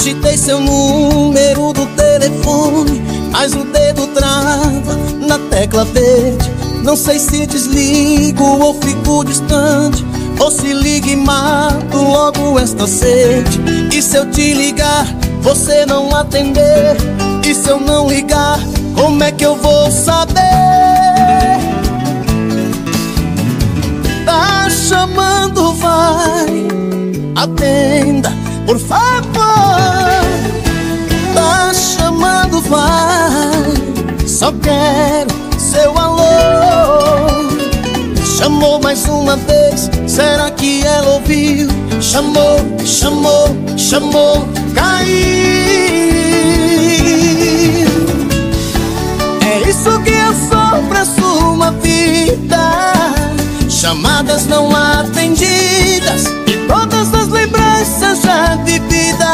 Digitei seu número do telefone, mas o dedo trava na tecla verde. Não sei se desligo ou fico distante, ou se ligo e mato logo esta sede. E se eu te ligar, você não atender? E se eu não ligar, como é que eu vou saber? Tá chamando, vai, atenda, por favor. Tá chamando, vai, só quero seu alô. Chamou mais uma vez, será que ela ouviu? Chamou, chamou, chamou, caiu. É isso que eu sou pra sua vida. Chamadas não atendidas e todas as lembranças já vividas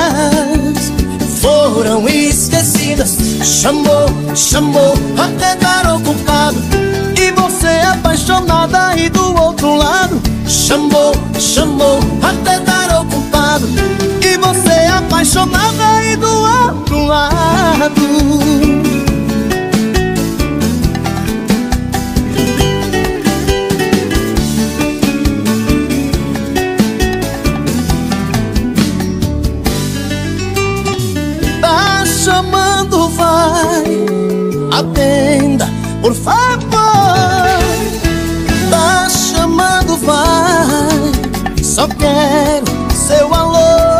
foram esquecidas. Chamou, chamou, até dar ocupado, e você apaixonada e do outro lado. Chamou, chamou, até dar ocupado, e você apaixonada e do outro lado. Tá chamando, vai, atenda, por favor. Tá chamando, vai, só quero seu alô.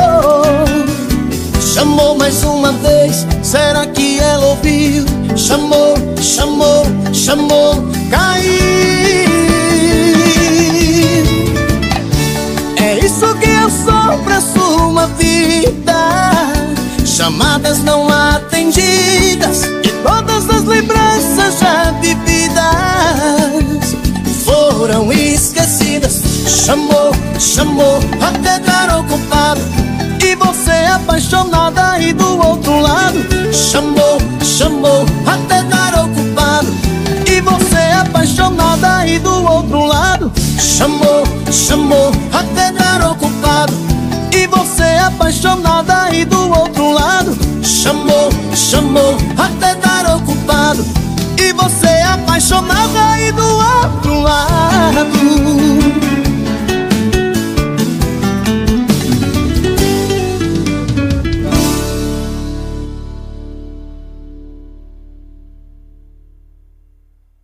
Chamou mais uma vez, será que ela ouviu? Chamou, chamou, chamou, caiu. É isso que eu sou pra sua vida. Chamadas não atendidas e todas as lembranças já vividas foram esquecidas. Chamou, chamou, até dar ocupado, e você apaixonada e do outro lado. Chamou, chamou, até dar ocupado, e você apaixonada e do outro lado. Chamou, chamou, até dar ocupado, e você apaixonada e do outro lado. Chamou, chamou, até dar ocupado, e você apaixonada e do outro lado.